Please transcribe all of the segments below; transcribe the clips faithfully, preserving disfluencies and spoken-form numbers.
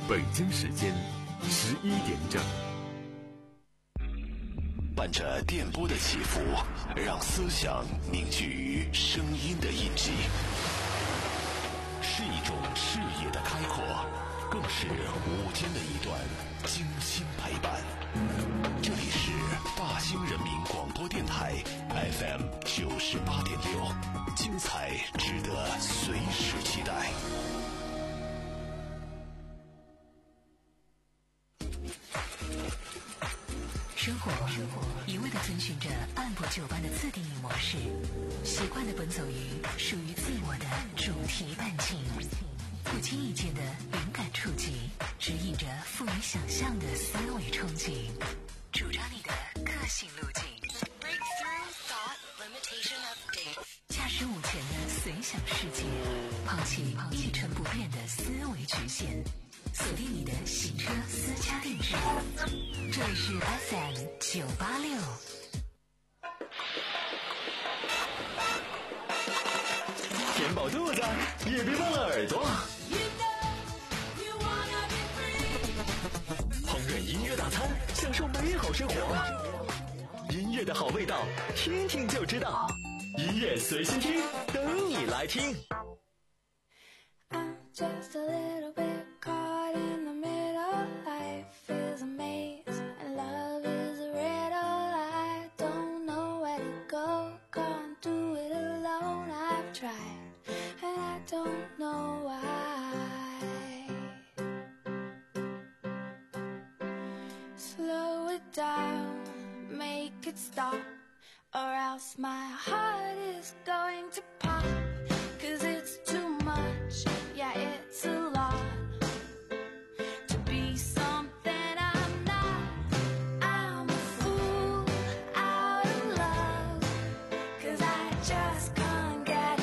北京时间十一点整。 伴着电波的起伏，让思想凝聚于声音的印记，是一种视野的开阔，更是午间的一段精心陪伴。这里是大兴人民广播电台 F M 九十八点六，精彩值得随时期待。 生活一味地遵循着按部就班的自定义模式，习惯地奔走于属于自我的主题伴情，不经意间的灵感触及，指引着富于想象的思维憧憬，主张你的个性路径。驾驶午前的随想世界，抛弃一成不变的思维局限，锁定你的洗车私家定制。这里是 F M 九八六。 填饱肚子，也别忘了耳朵。烹饪音乐大餐，享受美好生活。音乐的好味道，听听就知道。音乐随心听，等你来听。 I'm just a little bit caught in the middle. Life is a maze and love is a riddle. I don't know where to go, can't do it alone. I've tried and I don't know why. Slow it down, make it stop, or else my heart is going to pop. Cause it's too much, yeah it's a lot to be something I'm not. I'm a fool out of love, cause I just can't get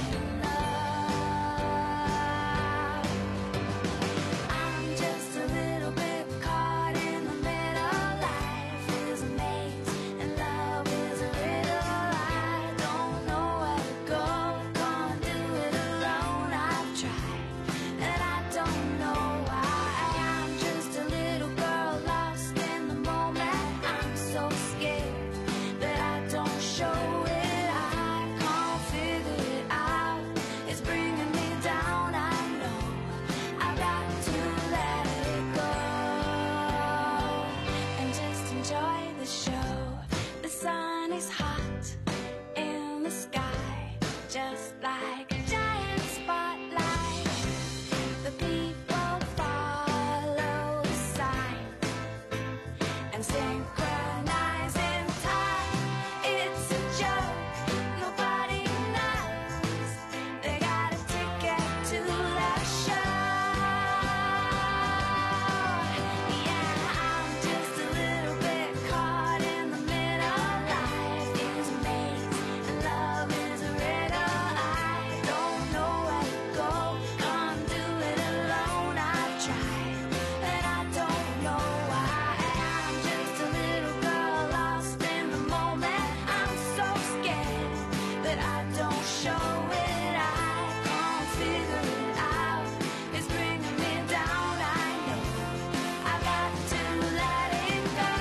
enough. I'm just a little bit caught in the middle. Life is a maze and love is a riddle. I don't know where to go, can't do it alone. I've tried and I don't know why. I'm just a little girl lost in the moment. I'm so scared that I don't show it. I can't figure it out, it's bringing me down. I know I've got to let it go and just enjoy the show. The sun is hot in the sky, just like a giant spotlight. The people follow the sign and synchronize in time. It's a joke, nobody knows they got a ticket to that show. Yeah, I'm just a little bit caught in the middle. Life is a maze and love is a riddle. I don't know where to go, can't do it alone. I've tried and I don't know why. I'm just a little girl lost in the moment. I'm so scared that I don't show it. I can't figure it out, it's bringing me down. I know I've got to let it go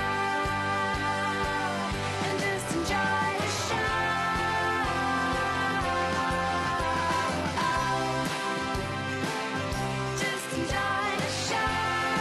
and just enjoy the show. Just enjoy the show.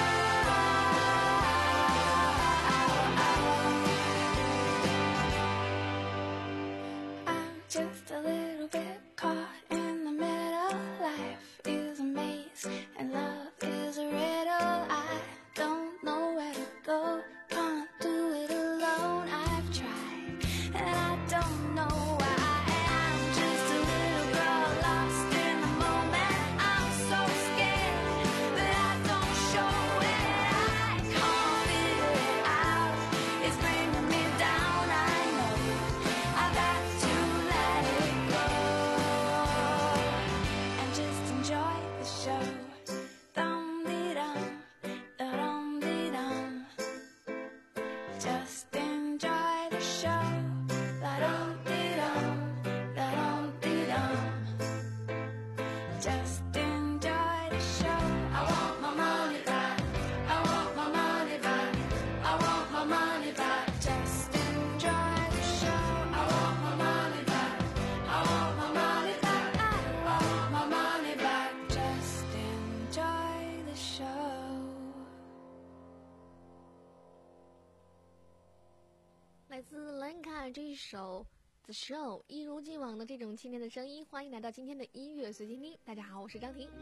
I'm just a little bit caught in the middle. Life is a maze and love is a riddle. I don't know where to go, can't do it alone. I've tried and I don't know why. I'm just a little girl lost in the moment. I'm so scared that I don't show it. I can't figure it out, it's bringing me down. I know I've got to let it go and just enjoy the show. Dum-dee-dum, da-dum-dee-dum. Just enjoy the show. Da-dum-dee-dum, da-dum-dee-dum. Just enjoy the show. I want my money back. 来自兰卡这一首 The Show， 一如既往的这种清甜的声音，欢迎来到今天的音乐随心听。大家好，我是张婷。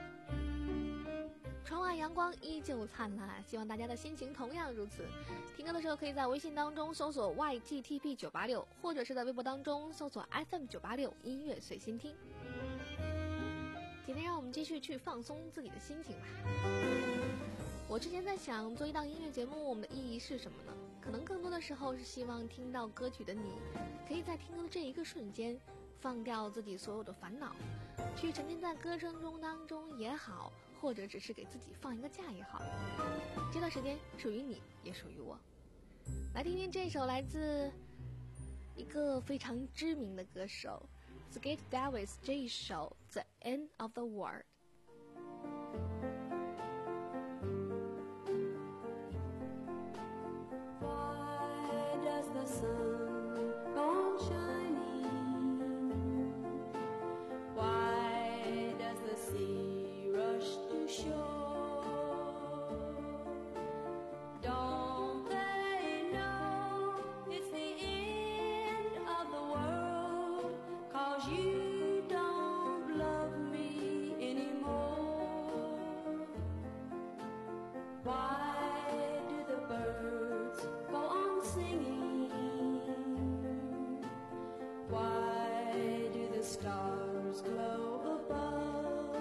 窗外阳光依旧灿烂，希望大家的心情同样如此。听歌的时候可以在微信当中搜索 Y G T P 九八六， 或者是在微博当中搜索 F M 九八六 音乐随心听。今天让我们继续去放松自己的心情吧。我之前在想，做一档音乐节目，我们的意义是什么呢？可能更多的时候是希望听到歌曲的你，可以在听歌的这一个瞬间，放掉自己所有的烦恼，去沉浸在歌声中当中也好，或者只是给自己放一个假也好。这段时间属于你，也属于我。来听听这首来自一个非常知名的歌手 Skate Davis 这一首 The End of the World。 The sun gone shining? Why does the sea rush to shore? Don't they know it's the end of the world? 'Cause you don't love me anymore. Why do the birds go on singing? Why do the stars glow above?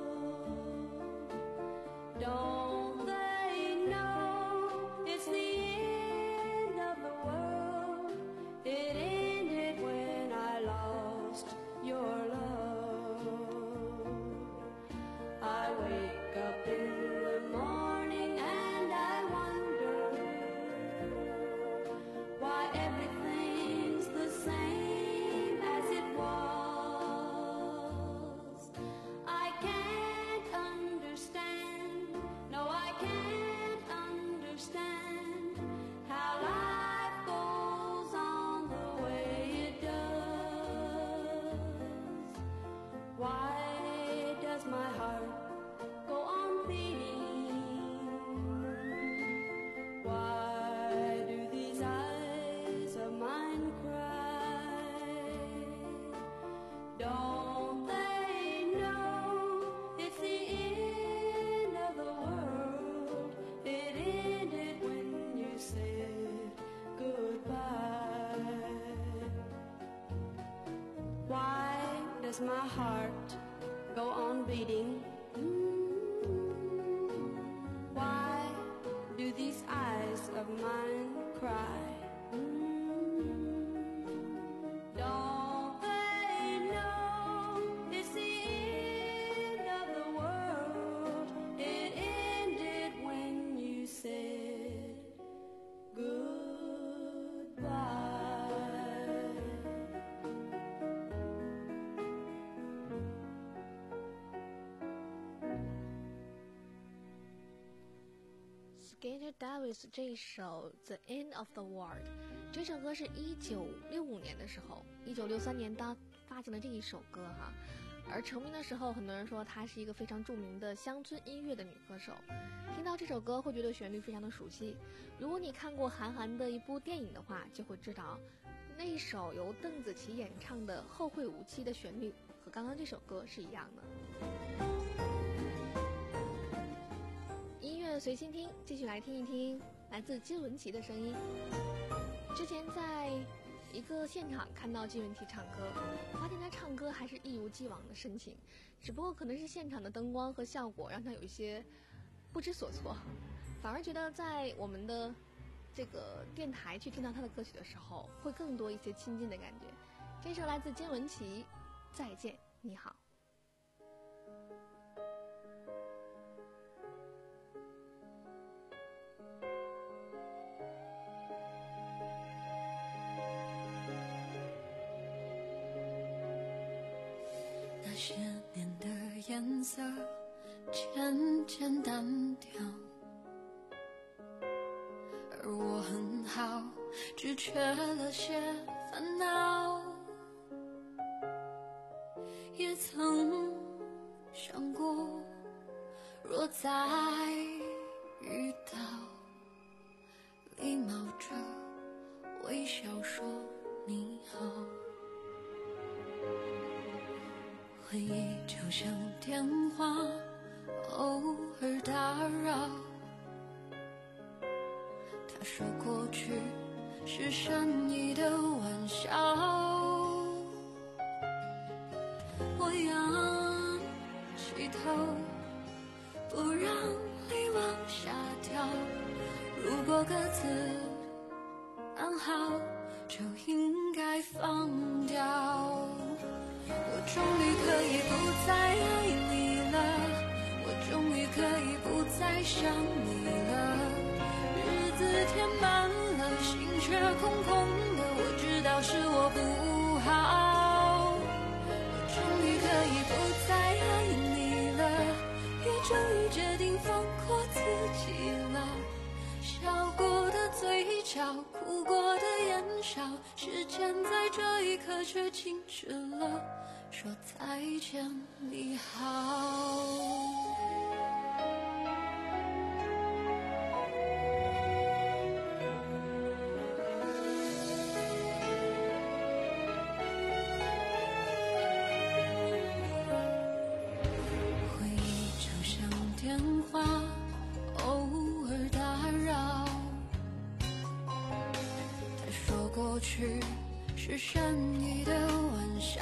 Don't they know it's the end of the world? It ended when I lost your love. I wake up in the morning and I wonder why everything's the same as it was. I can't understand, no I can't understand how life goes on the way it does. Why does my heart go on beating? Why do these eyes of mine cry? Don't they know it's the end of the world? It ended when you said goodbye. Why does my heart go on beating? Why do these eyes of mine cry? Don't they know it's the end of the world? It ended when you said goodbye. Skate Davis 这一首 The End of the World， 这首歌是一九六五年的时候，一九六三年当发行了这一首歌哈。而成名的时候，很多人说她是一个非常著名的乡村音乐的女歌手。听到这首歌会觉得旋律非常的熟悉，如果你看过韩寒的一部电影的话，就会知道那一首由邓紫棋演唱的《后会无期》的旋律和刚刚这首歌是一样的。音乐随心听，继续来听一听来自金玟岐的声音。之前在一个现场看到金玟岐唱歌，发现他唱歌还是一如既往的深情，只不过可能是现场的灯光和效果让他有一些不知所措，反而觉得在我们的这个电台去听到他的歌曲的时候，会更多一些亲近的感觉。这首来自金玟岐，再见你好。 那些年的颜色渐渐淡掉，而我很好，只缺了些烦恼。也曾想过，若再遇到，礼貌着微笑。 响电话，偶尔打扰。他说过去是善意的玩笑，我仰起头，不让泪往下掉。如果各自安好，就应该放掉。我终于可以不再爱你了，我终于可以不再想你了。日子填满了，心却空空的，我知道是我不好。我终于可以不再爱你了，也终于决定放过自己了。笑过的嘴角，哭过的眼梢，时间在这一刻却静止了，说再见你好。回忆就像电话，偶尔打扰。他说过去是善意的玩笑，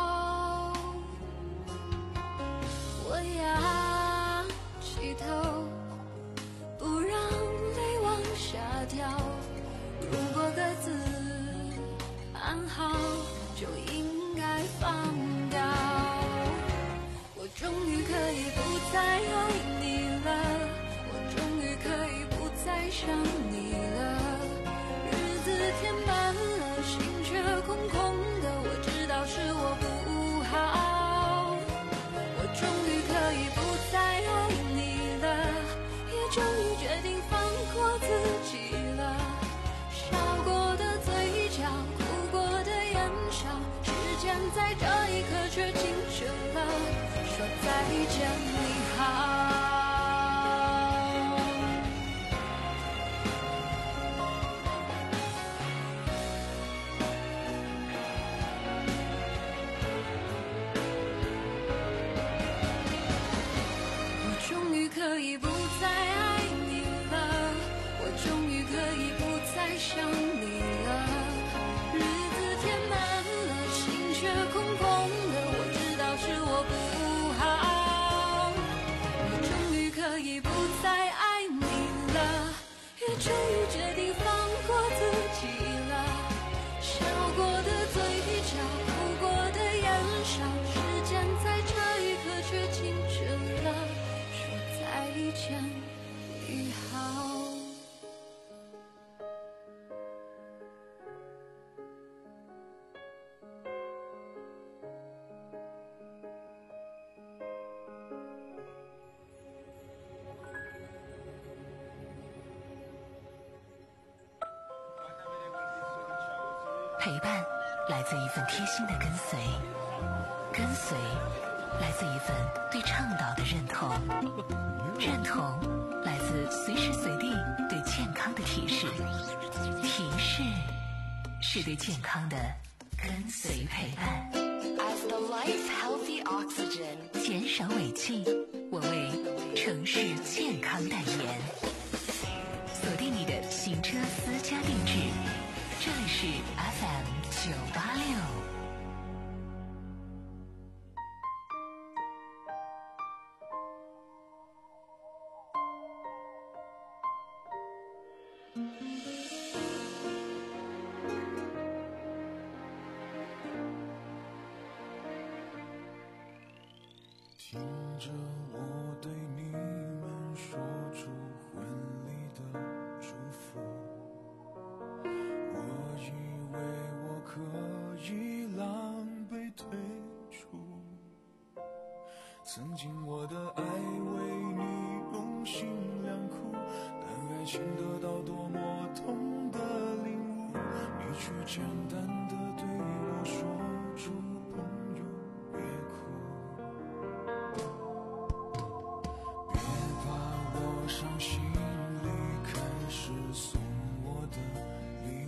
我仰起头，不让泪往下掉。如果各自安好，就应该放掉。我终于可以不再爱你了，我终于可以不再想你了。日子填满了，心却空空的，我知道是我不好。我终于可以不再爱你了，也终于决定放过自己了。笑过的嘴角，哭过的眼梢，时间在这一刻却静止了，说再见你好。我终于可以不再爱你了，我终于可以不再想你了。日子填满了，心却空空的，我知道是我不好。我终于可以不再爱你了，也终于决定放过自己了。笑过的嘴角，哭过的眼梢，时间在这一刻却静止了，说再见你好。 陪伴来自一份贴心的跟随，跟随来自一份对倡导的认同，认同来自随时随地对健康的提示，提示是对健康的跟随陪伴。As the life healthy oxygen， 减少尾气，我为城市健康代言。锁定你的行车私家定制，这里是 F M 九八六。 听着我对你们说出婚礼的祝福，我以为我可以狼狈退出，曾经我的爱为你用心良苦，但爱情得到多么痛的领悟，你却简单的对我说出朋友别哭，别把我伤心离开时送我的礼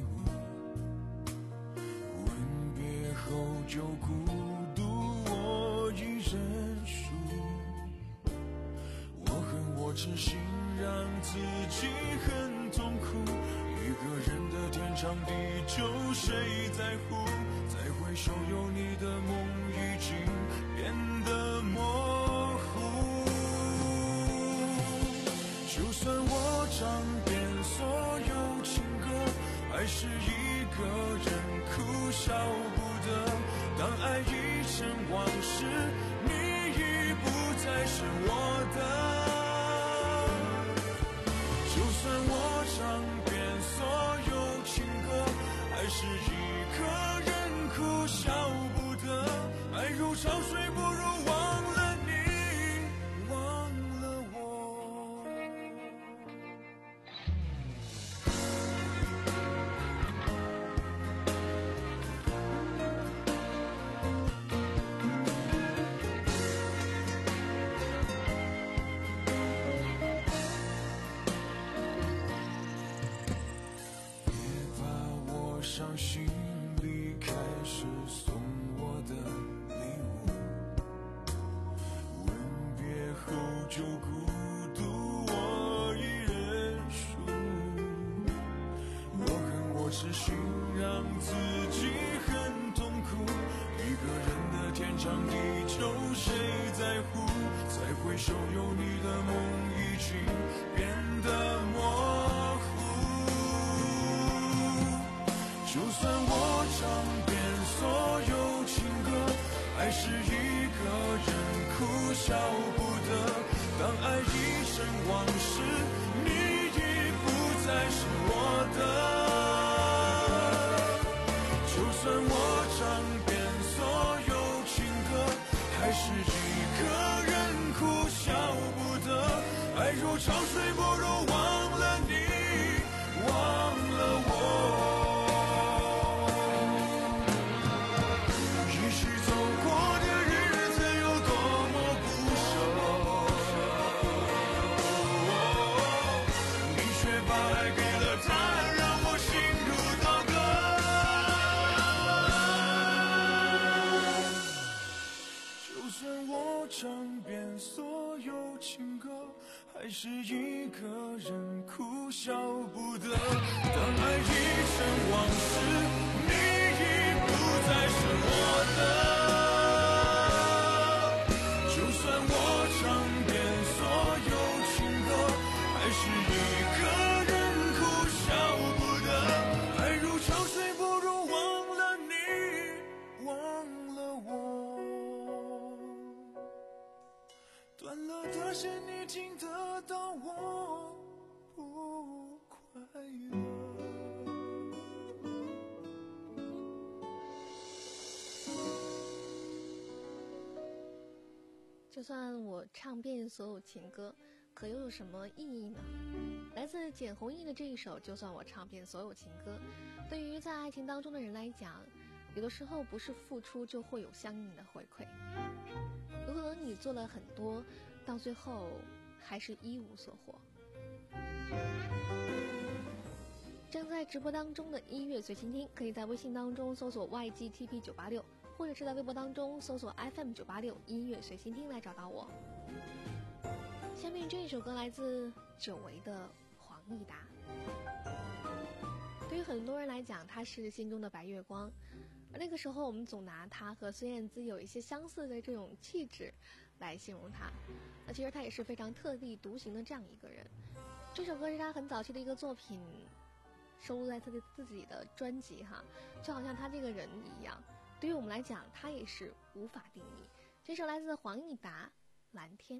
物，吻别后就孤独，我已认输。 痴心让自己很痛苦，一个人的天长地久谁在乎？再回首有你的梦已经变得模糊。就算我唱遍所有情歌，还是一个人哭笑不得。当爱已成往事，你已不再是我的。就算我唱遍所有情歌，还是一个人哭笑不得。爱如潮水，不如忘了你，忘了我。伤心离开时送我的礼物，吻别后就孤独我一人数。我恨我痴心让自己很痛苦，一个人的天长地久谁在乎？再回首有你的梦已经变得模糊。就算我唱遍所有情歌，还是一个人哭笑不得。当爱已成往事，你已不再是我的。就算我唱遍所有情歌，还是一个人哭笑不得。爱如潮水，不如忘了你，忘了我。唱遍所有情歌，还是一个人哭笑不得。当爱已成往事，你已不再是我的。就算我唱遍所有情歌，还是一个人哭笑不得。爱如潮水，不如忘了你，忘了我。断了的线，你听得到我不快乐。 就算我唱遍所有情歌，可又有什么意义呢？来自简弘毅的这一首《就算我唱遍所有情歌》，对于在爱情当中的人来讲，有的时候不是付出就会有相应的回馈。有可能你做了很多，到最后还是一无所获。正在直播当中的音乐随心听，可以在微信当中搜索 Y G T P 九八六，或者是在微博当中搜索 F M 九八六音乐随心听来找到我。下面这一首歌来自久违的黄义达。对于很多人来讲，他是心中的白月光。那个时候我们总拿他和孙燕姿有一些相似的这种气质来形容他，那其实他也是非常特立独行的这样一个人。这首歌是他很早期的一个作品，收录在他的自己的专辑哈，就好像他这个人一样，对于我们来讲他也是无法定义。这首来自黄义达《蓝天》。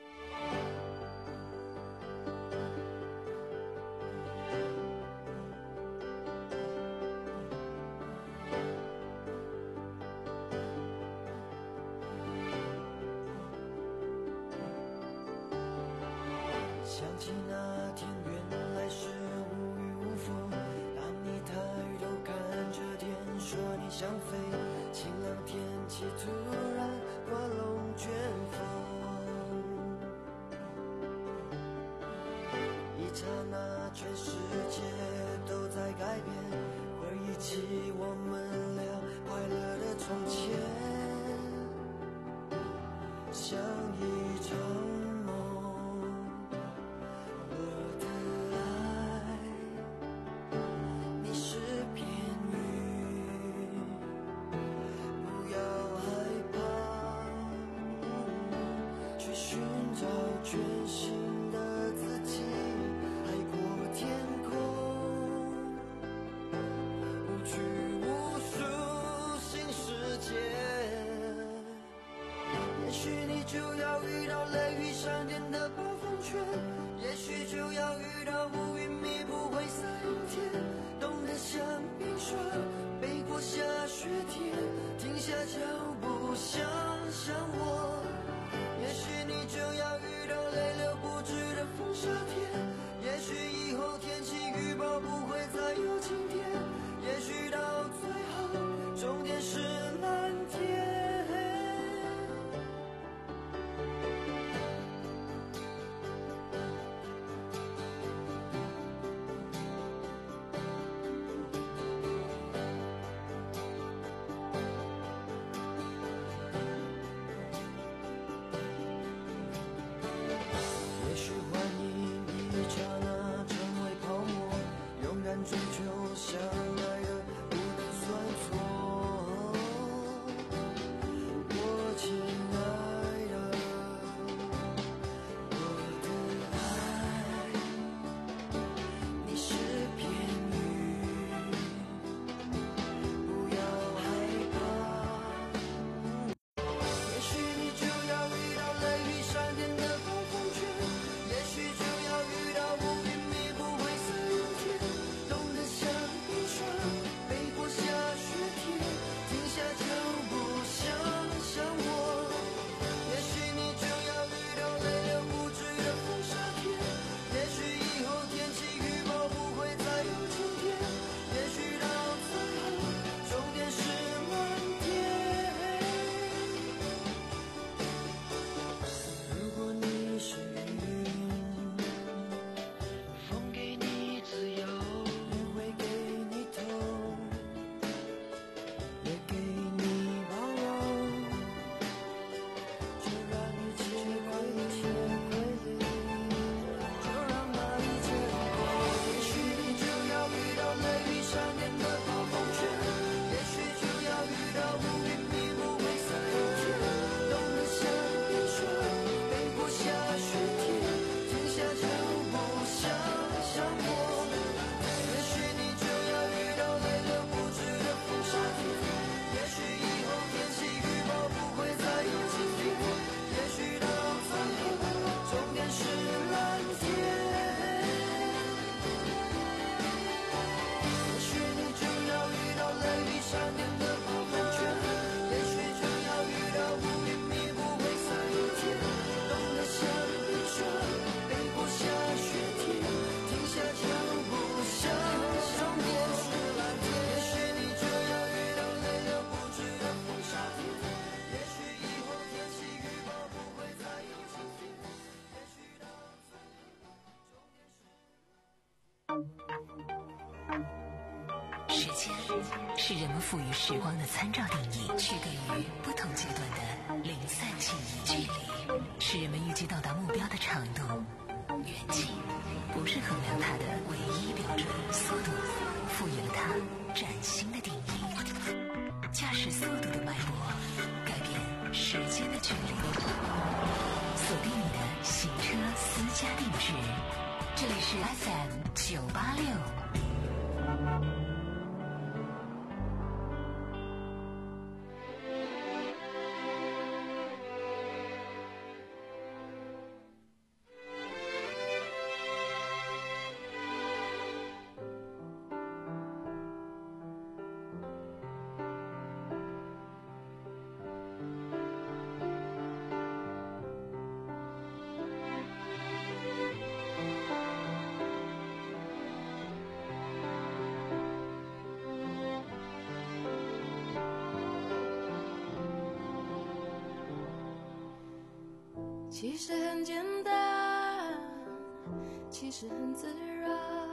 想起那天原来是无雨无风，当你抬头看着天说你想飞，晴朗天气突然刮龙卷风，一刹那全世界都在改变，回忆起我们俩快乐的从前，像一场梦要遇到乌云密布灰色阴天，冻得像冰霜，背过下雪天，停下脚步想想我。也许你就要遇到泪流不止的风沙天，也许以后天气预报不会再有晴天，也许到最后终点是蓝天。也许幻影一刹那成为泡沫，勇敢追求相爱的不能算错。我亲爱的，我的爱，你是片云，不要害怕。也许你就要遇到雷雨闪电的暴风圈，也许就要遇到乌云密布灰色阴天，冻得像冰霜，背过下雪天，停下脚步想想我。也许你就要遇到泪流不止的风沙天，也许以后天气预报不会再有晴天，也许到最后终点是蓝天。如果你是云，风给你自由，也会给你痛，也给你包容，就让一切归零，就让那一切过。也许你就要遇到雷雨闪电的暴风圈，也许就要遇到乌云密布灰色阴天，冻得像冰霜，背过下雪天，停下脚步想想我。也许你就要遇到泪流不止的风沙天，也许以后天气预报不会再有晴天，也许到最后终点是蓝天。也许你就要遇到雷雨闪电的暴风圈，也许就要遇到乌云密布灰色阴天，冻得像冰霜，背过下雪天，停下脚步想想我。也许你就要遇到泪流不止的风沙天，也许以后天气预报不会再有晴天，也许到最后终点是。 时间是人们赋予时光的参照定义，区隔于不同阶段的零散记忆。距离是人们预计到达目标的长度，远近不是衡量它的唯一标准。速度赋予了它崭新的定义，驾驶速度的脉搏改变时间的距离。锁定你的行车私家定制，这里是 F M 九八六。 其实很简单，其实很自然，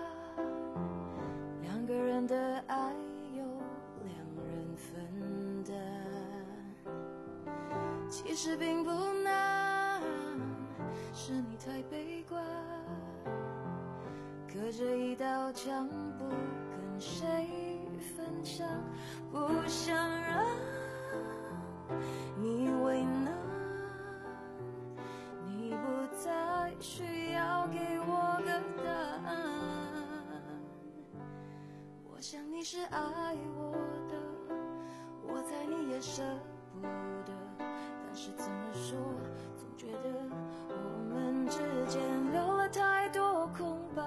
两个人的爱由两人分担，其实并不难，是你太悲观，隔着一道墙不跟谁分享，不想让你为难，你不再需要给我个答案。我想你是爱我的，我猜你也舍不得，但是怎么说，总觉得我们之间留了太多空白，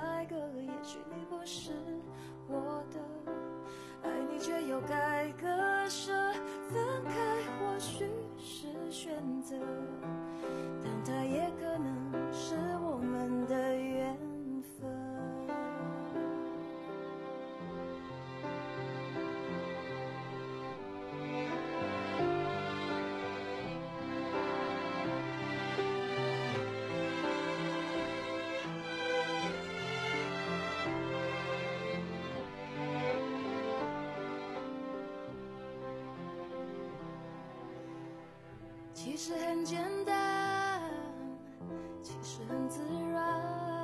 有该割舍，分开或许是选择，但它也可能是我们的缘分。其实很简单，其实很自然，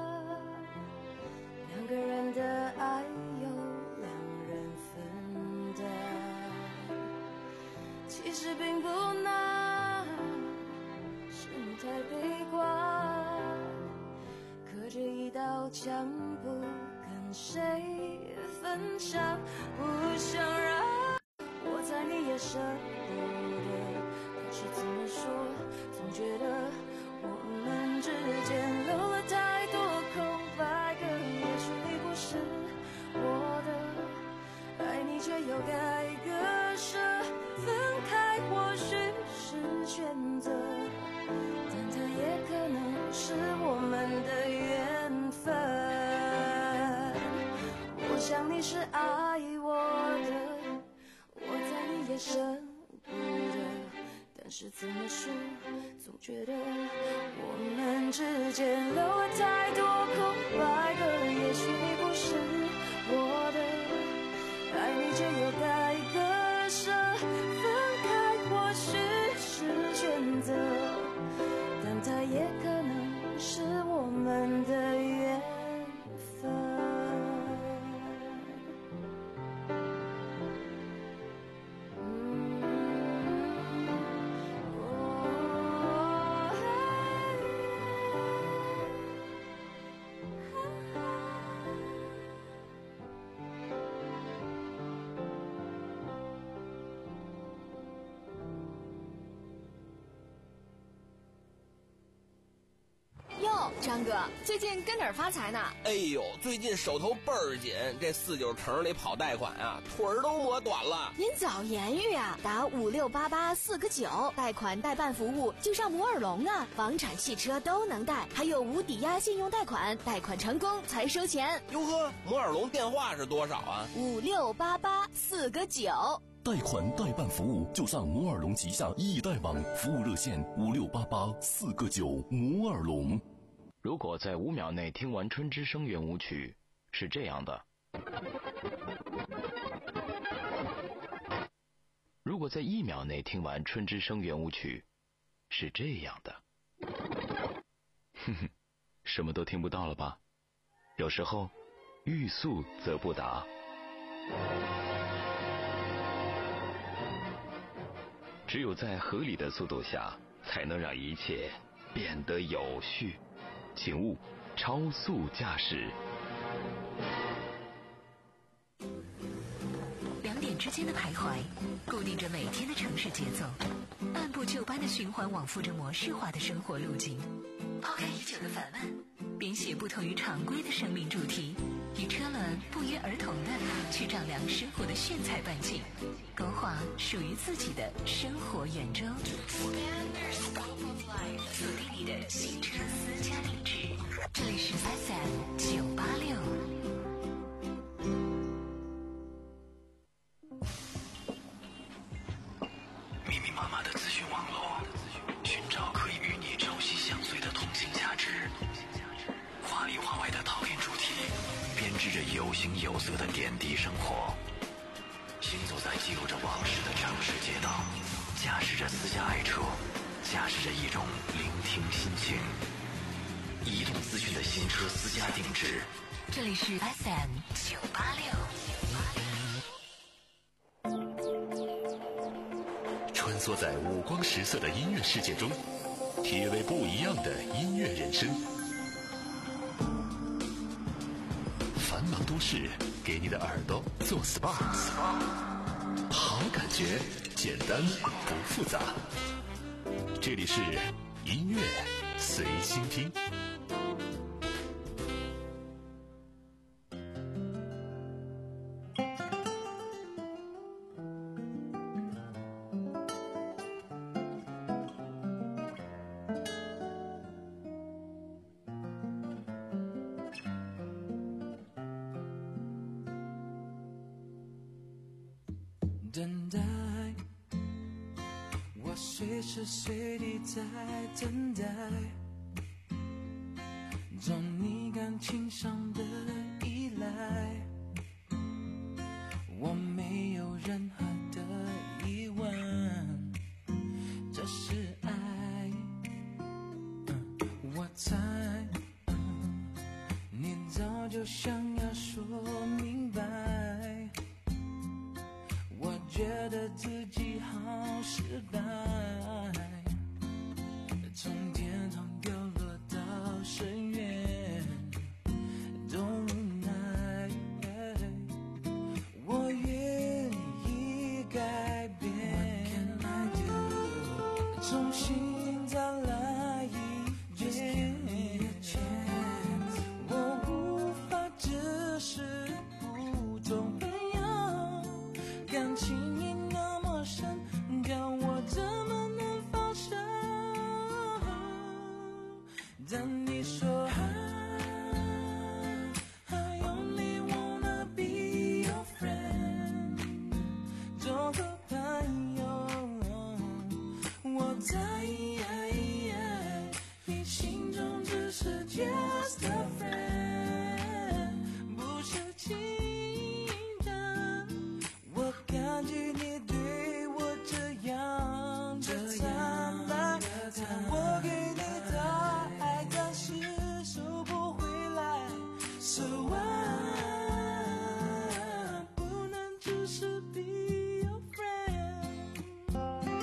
两个人的爱由两人分担，其实并不难，是你太悲观，隔着一道墙不跟谁分享，不想让我猜你也舍不得，是怎么说？总觉得我们之间留了太多空白格，也许你不是我的，爱你却又该割舍，分开或许是选择，但它也可能是我们的缘分。我想你是爱我的，我猜你也舍不得，但是怎么说，总觉得我们之间留了太多空白格，也许你不是我的，爱你却又该割舍，分开或许是选择，但它也可能是我们的缘分。 张哥，最近跟哪儿发财呢？ 哎呦，最近手头倍儿紧，这四九城里跑贷款啊，腿儿都磨短了。 您早言语啊，打五六八八四个九，贷款代办服务就上摩尔龙啊，房产、汽车都能贷，还有无抵押信用贷款，贷款成功才收钱。 哟呵，摩尔龙电话是多少啊？ 五六八八四个九。 贷款代办服务就上摩尔龙旗下易贷网，服务热线五六八八四个九。摩尔龙。 如果在五秒内听完春之声圆舞曲，是这样的；如果在一秒内听完春之声圆舞曲，是这样的。哼哼，什么都听不到了吧？有时候，欲速则不达。只有在合理的速度下，才能让一切变得有序。请勿超速驾驶。 两点之间的徘徊，固定着每天的城市节奏，按部就班的循环往复着模式化的生活路径。抛开已久的烦闷，编写不同于常规的生命主题，与车轮不约而同的去丈量生活的炫彩半径，勾画属于自己的生活圆周。锁定你的新车私家定制，这里是 F M 九八六。 密密麻麻的资讯网络，寻找可以与你朝夕相随的同性价值。华里华外的讨厌主题，编织着有形有色的点滴生活。行走在记录着往事的城市街道，驾驶着私家爱车，驾驶着一种聆听心情。移动资讯的新车私家定制， 这里是 F M 九八六。 穿梭在五光十色的音乐世界中，体味不一样的音乐人生。繁忙都市给你的耳朵做 S P A， 好感觉，简单不复杂。这里是音乐随心听。 等待，我随时随地在等待，从你感情上的依赖，我没有任何的疑问，这是爱。嗯、我猜、嗯、你早就想要说明白，我觉得自己好失败，从天堂掉落到深渊都无奈，我愿意改变，重新再来一遍，我无法只是普通朋友，感情已那么深，叫我怎么能放手？但你说 I only wanna be your friend， 做个朋友，我在你心中只是 just a friend， 不是情人。我感激你对我这样的坦白，但我给你的爱暂时收不回来。So I 不能只是 be your friend，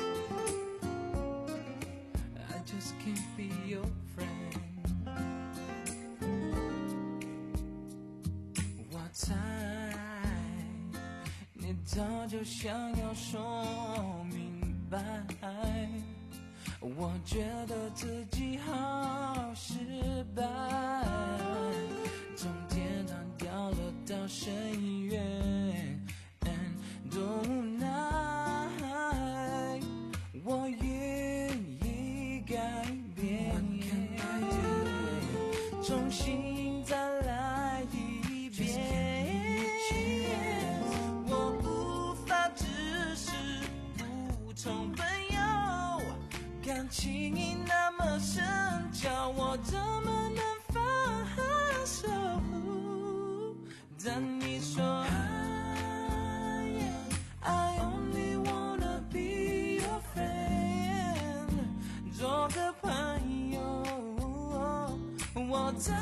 I just can't be your friend。 我猜你早就想要说明白，我觉得自己好失败，从天堂掉落到深渊多无奈，我愿意改变，重新再来一遍，我无法只是普通朋友，感情已那么深，叫我怎么能放手？但你说 I only wanna be your friend， 做个朋友，我在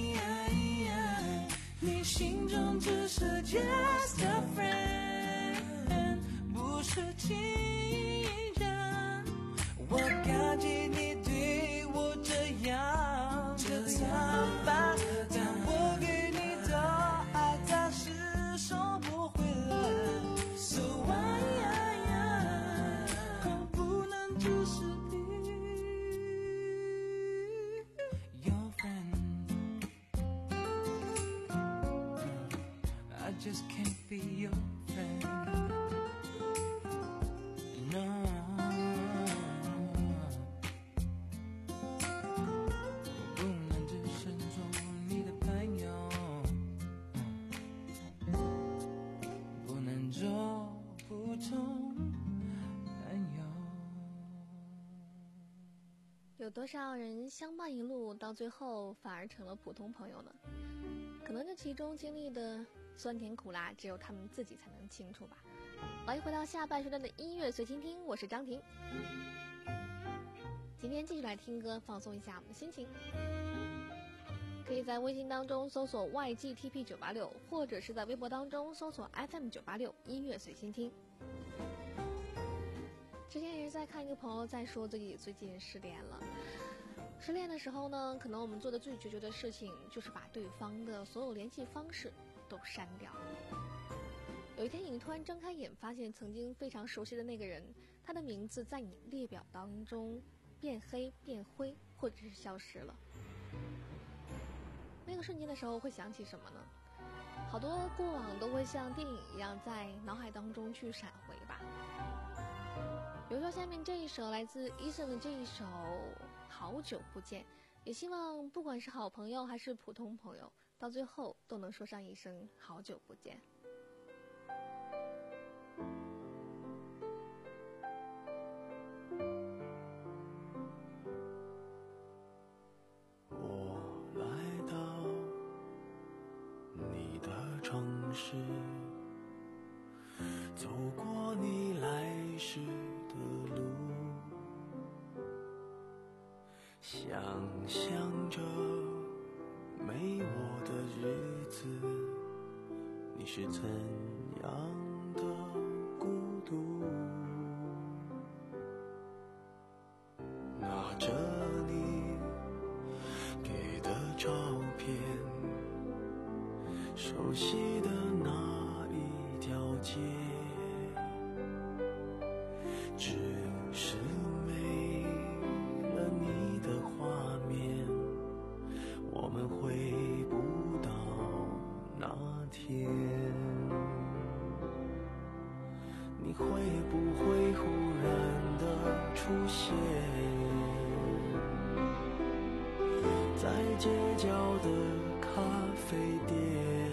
你心中只是 just a friend， 不是情人。我感激你对我这样的坦白，但我给你的爱暂时收不回来。So I 不能只是 be your friend， I just can't be your friend， no。不能只是做你的朋友，不能做普通朋友。 有多少人相伴一路，到最后反而成了普通朋友呢？可能这其中经历的酸甜苦辣，只有他们自己才能清楚吧。欢迎回到下半时段的音乐随心听，我是张婷。今天继续来听歌，放松一下我们的心情。可以在微信当中搜索 Y G T P 九八六， 或者是在微博当中搜索 F M 九八六 音乐随心听。之前也是在看一个朋友在说自己最近失恋了。失恋的时候呢，可能我们做的最决绝的事情就是把对方的所有联系方式都删掉。有一天你突然睁开眼，发现曾经非常熟悉的那个人，他的名字在你列表当中变黑变灰，或者是消失了。那个瞬间的时候会想起什么呢？好多过往都会像电影一样在脑海当中去闪回吧。比如说下面这一首来自 Eason 的这一首好久不见，也希望不管是好朋友还是普通朋友，到最后都能说上一声好久不见。 事，走过你来时的路，想象着没我的日子，你是怎样的孤独？拿着你给的照片，熟悉的那一条街，只是没了你的画面，我们回不到那天。你会不会忽然的出现在街角的咖啡店？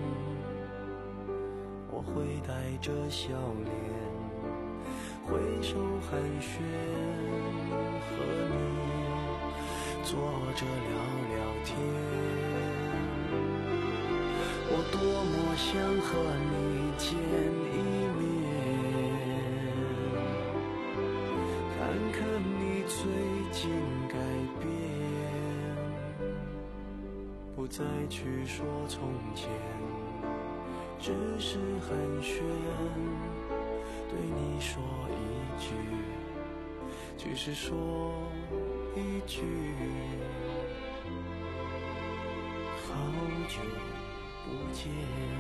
我会带着笑脸挥手寒暄，和你坐着聊聊天。我多么想和你见一面，看看你最近改变，不再去说从前，只是寒暄，对你说一句，只是说一句，好久不见。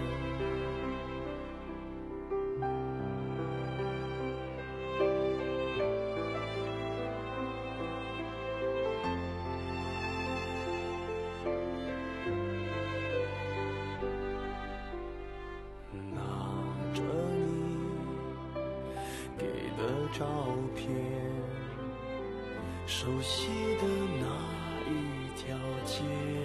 照片，熟悉的那一条街，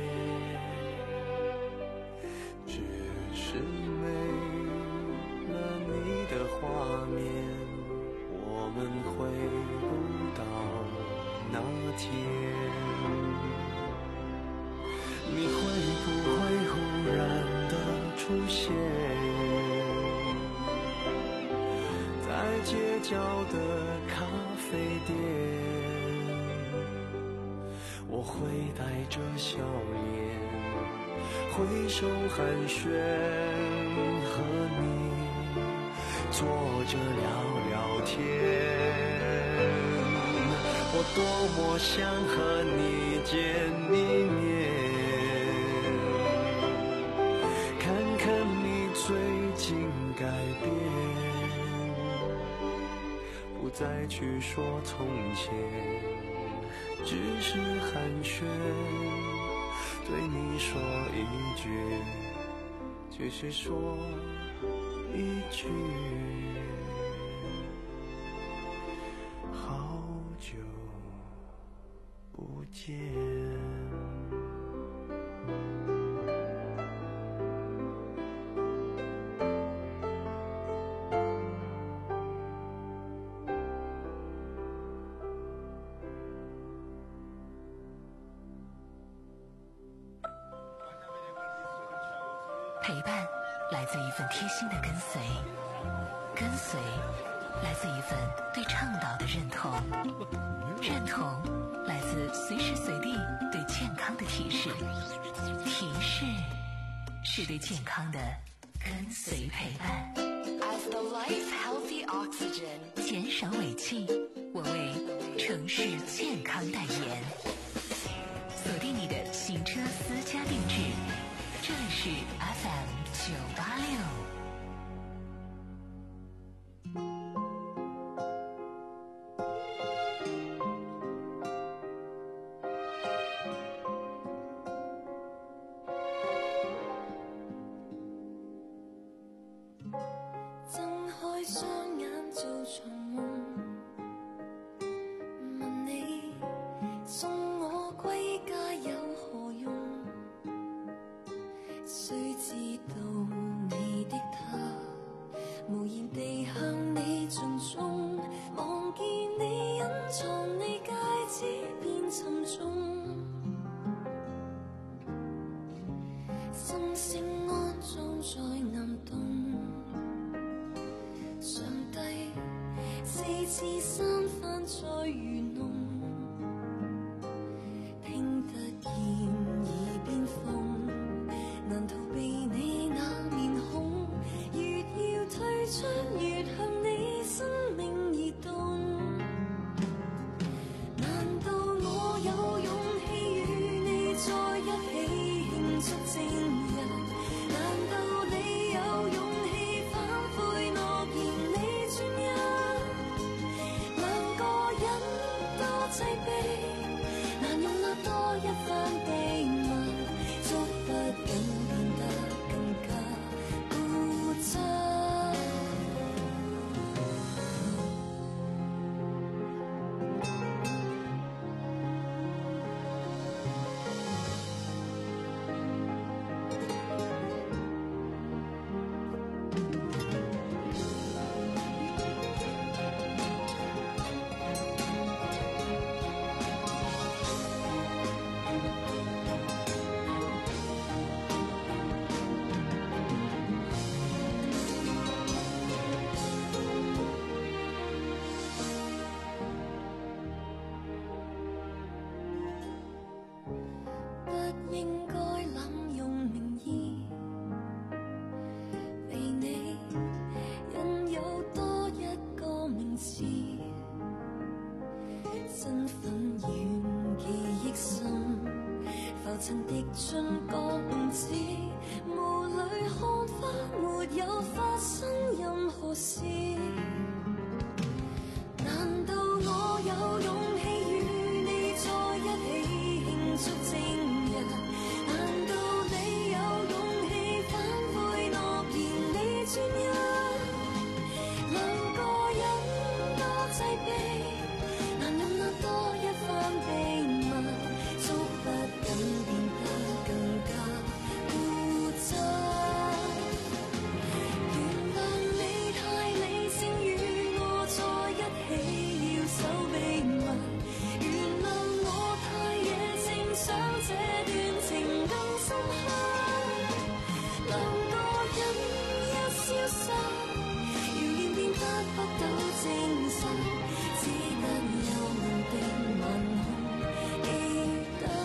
只是没了你的画面，我们回不到那天。你会不会忽然的出现在街角的咖啡店？我会带着笑脸挥手寒暄，和你坐着聊聊天。我多么想和你见一面，看看你最近改变，不再去说从前，只是寒暄，对你说一句，只是说一句，好久不见。 陪伴来自一份贴心的跟随，跟随来自一份对倡导的认同，认同来自随时随地对健康的提示，提示是对健康的跟随陪伴。 As the life healthy oxygen， 减少尾气，我为城市健康代言。锁定你的行车私家定制，这里是 F M 九八六。 睜開雙眼做場夢，問你送我歸家有何用？雖知道你的他無言地向你盡忠，望見你隱藏你戒指變沉重，心聲安早在南洞。上帝四次三番再愚弄，聽得見耳邊風，難逃避你那面孔。越要退出，越向你生命移動。難道我有勇氣與你在一起慶祝正日？難道你有勇氣反悔諾言你專一？兩個人多擠迫，難容納多一番秘密，捉不緊變得更加固執。不應該濫用名義，被你引誘多一個名字，身份遠記憶深，浮塵滴進覺知，霧裏看花沒有發生任何事。難道我有勇氣與你在一起慶祝正日？難道你有勇氣反悔諾言你專一？兩個人多擠迫，難容納多一番秘密，捉不緊變得更加固執。原諒你太理性，與我在一起要守秘密。原諒我太野性，想這段情更深刻。兩個人一消失，謠言變得不到證實，只得幽暗的晚空記得。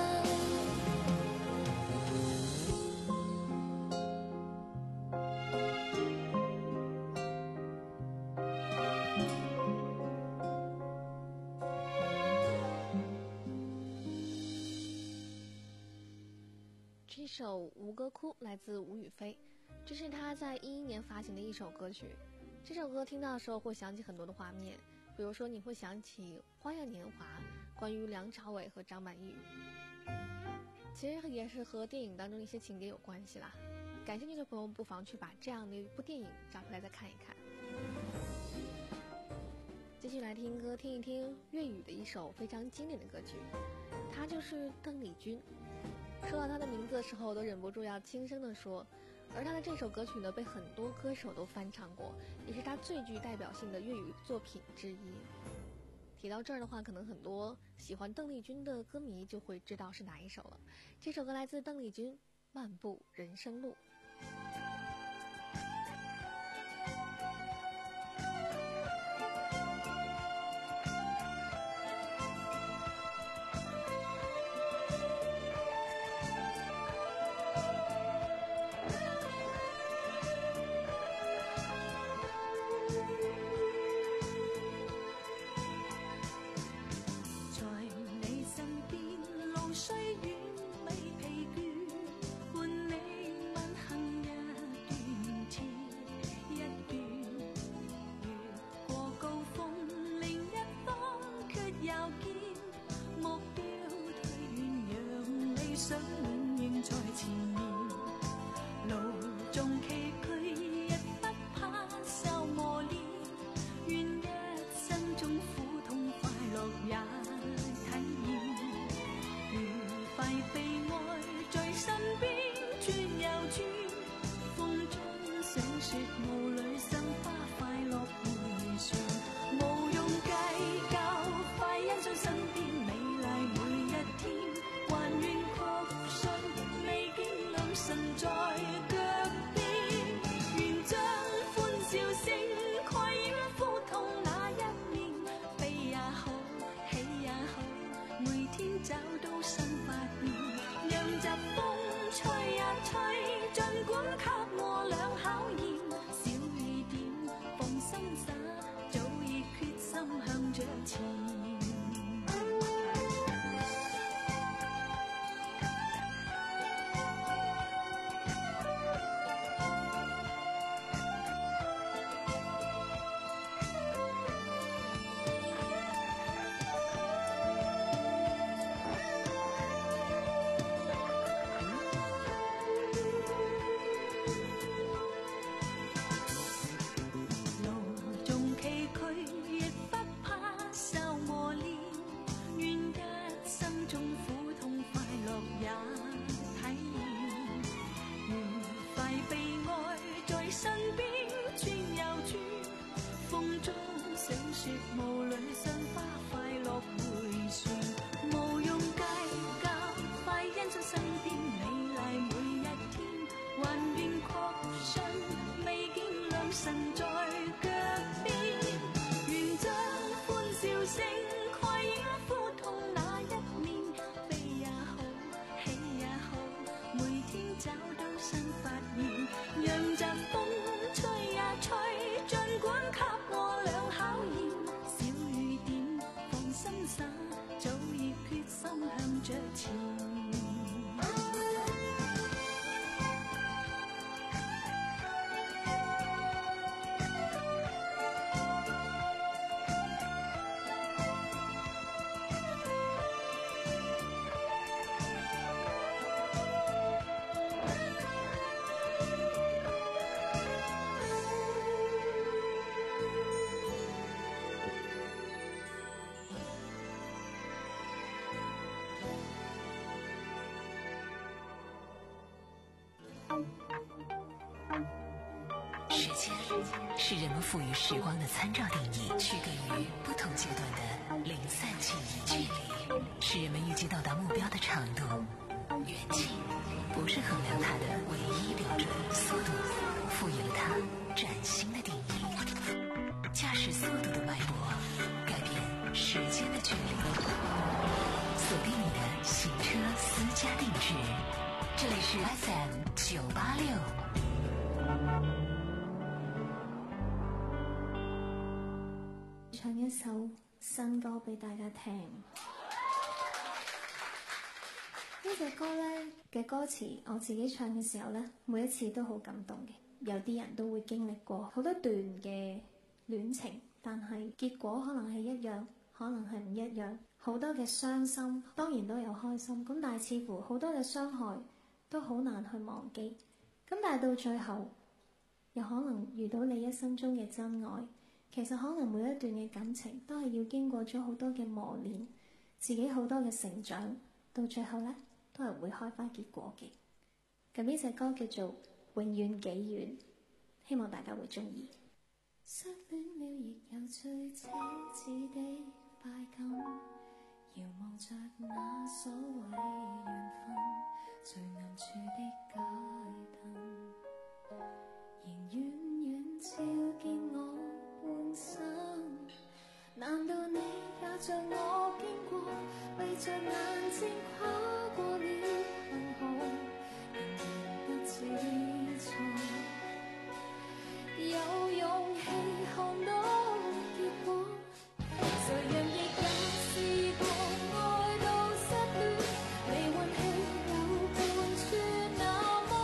这首《吴哥窟》来自吴雨霏，这是他在一一年发行的一首歌曲。这首歌听到的时候会想起很多的画面，比如说你会想起《花样年华》，关于梁朝伟和张曼玉，其实也是和电影当中的一些情节有关系啦。感兴趣的朋友不妨去把这样的一部电影找出来再看一看。继续来听歌，听一听粤语的一首非常经典的歌曲，他就是邓丽君。说到他的名字的时候，都忍不住要轻声地说。而他的这首歌曲呢，被很多歌手都翻唱过，也是他最具代表性的粤语作品之一。提到这儿的话，可能很多喜欢邓丽君的歌迷就会知道是哪一首了。这首歌来自邓丽君，《漫步人生路》。 神在腳。 盡管給我兩考驗，小雨點，放心灑，早已決心向着前。 时间是人们赋予时光的参照定义，区隔于不同阶段的零散记忆距离，是人们预计到达目标的长度。远近不是衡量它的唯一标准，速度赋予了它崭新的定义。驾驶速度的脉搏，改变时间的距离。锁定你的行车私家定制，这里是 F M 九八六。 唱一首新歌俾大家聽。呢隻歌呢嘅歌詞，我自己唱嘅時候呢，每一次都好感動嘅。有啲人都會經歷過好多段嘅戀情，但係結果可能係一樣，可能係唔一樣。好多嘅傷心，當然都有開心，咁但係似乎好多嘅傷害都好難去忘記。咁但係到最後，又可能遇到你一生中嘅真愛。其實可能每一段嘅感情都係要經過咗好多嘅磨練，自己好多嘅成長，到最後呢，都係會開花結果嘅。咁呢隻歌叫做《永遠幾遠》，希望大家會中意。失戀了亦有最奢侈的快感，遙望着那所謂緣分，最暗處的街燈，仍遠遠照見我半生。難道你也像我經過，閉着眼睛跨過了困河，仍然不知錯，有勇氣看到結果。誰人亦有試過愛到失戀，離運氣有半處那麼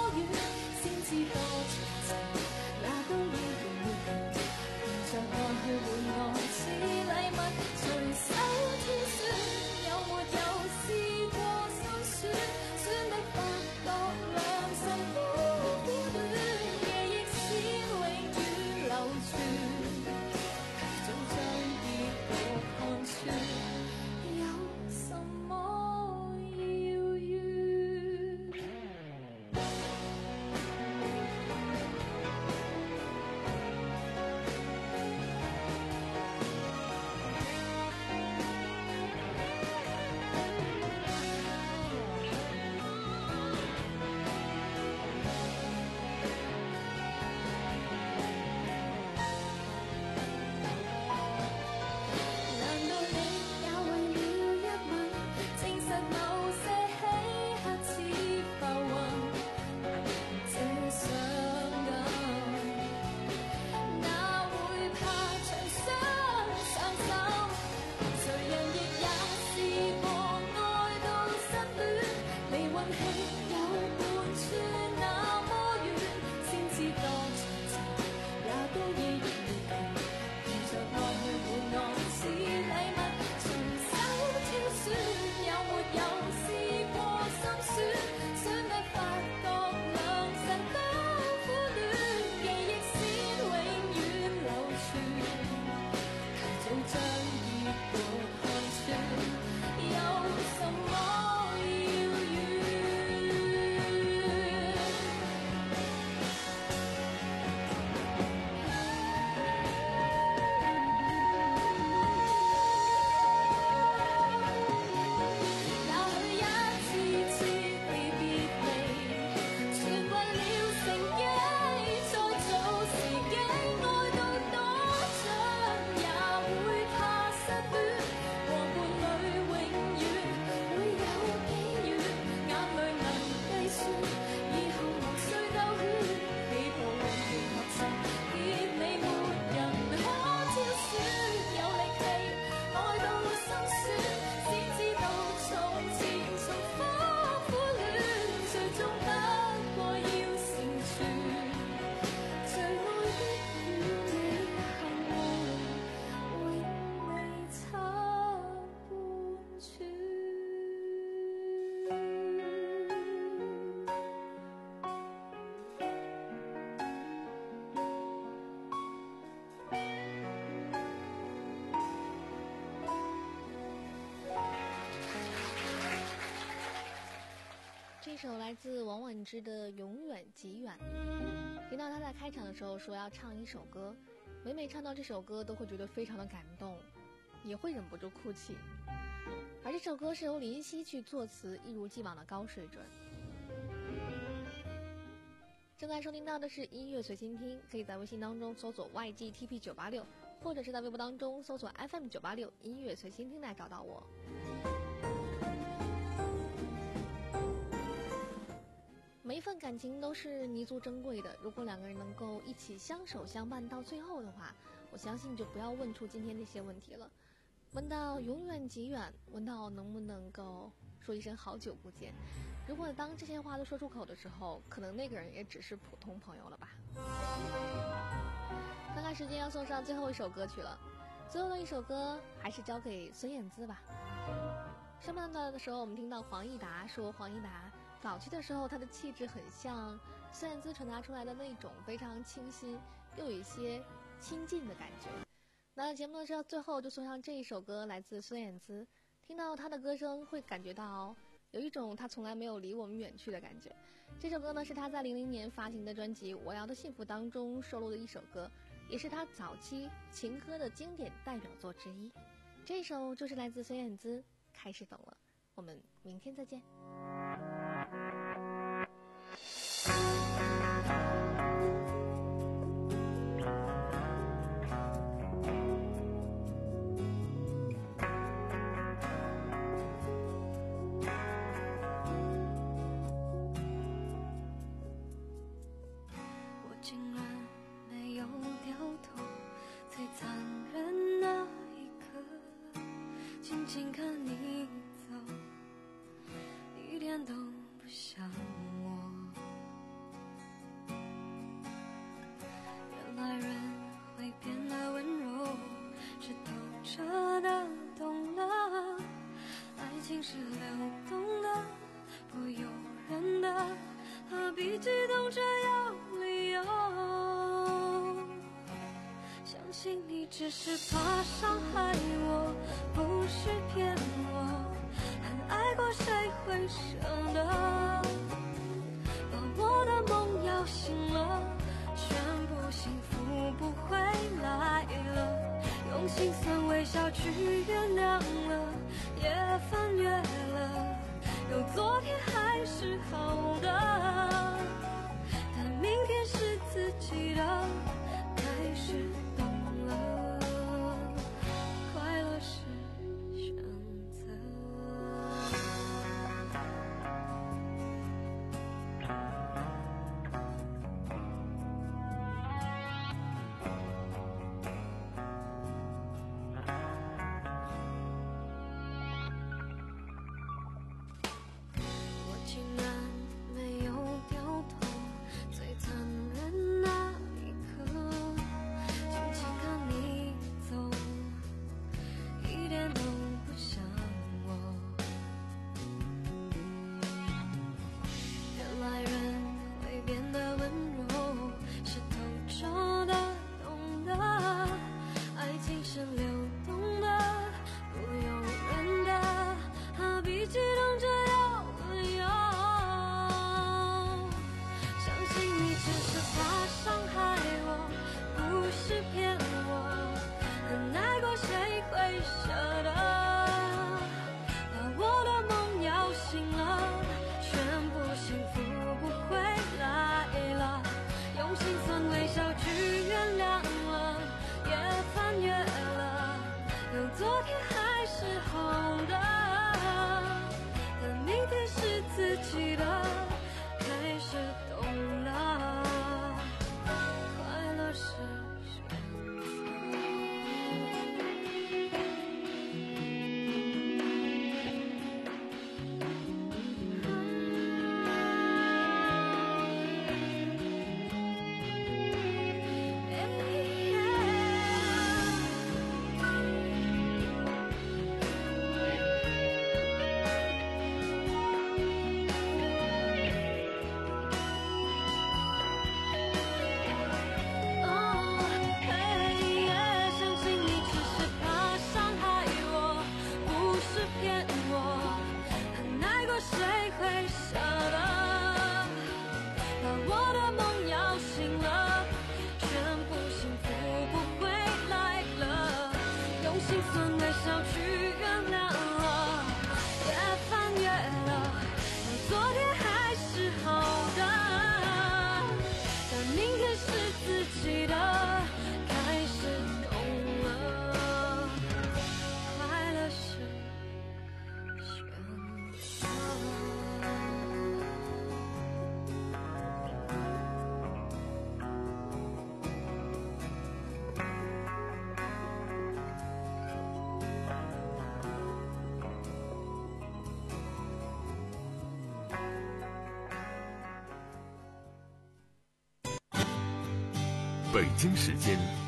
首来自王菀之的《永远极远》。听到他在开场的时候说要唱一首歌，每每唱到这首歌都会觉得非常的感动，也会忍不住哭泣。而这首歌是由林夕去作词，一如既往的高水准。正在收听到的是音乐随心听，可以在微信当中搜索 Y G T P 九八六，或者是在微博当中搜索 F M 九八六音乐随心听来找到我。每一份感情都是弥足珍贵的，如果两个人能够一起相守相伴到最后的话，我相信就不要问出今天这些问题了。问到永远极远，问到能不能够说一声好久不见，如果当这些话都说出口的时候，可能那个人也只是普通朋友了吧。看看时间，要送上最后一首歌曲了，最后的一首歌还是交给孙燕姿吧。上半段的时候我们听到黄义达说，黄义达早期的时候他的气质很像孙燕姿传达出来的那种非常清新又有一些亲近的感觉。那节目的时候最后就送上这一首歌，来自孙燕姿，听到她的歌声会感觉到有一种她从来没有离我们远去的感觉。这首歌呢是她在零零年发行的专辑《我要的幸福》当中收录的一首歌，也是她早期情歌的经典代表作之一。这首就是来自孙燕姿《开始懂了》，我们明天再见。 静看你走，一点都不像我。原来人会变得温柔，是透彻的懂了。爱情是流动的，不由人的，何必激动着要理由？相信你只是怕伤害我，不是骗我，很爱过谁会舍得？把我的梦摇醒了，宣布幸福不会来了，用心酸微笑去原谅了，也翻越了，有昨天还是好的，但明天是自己的，开始懂了，快乐是选择。我竟然没有北京时间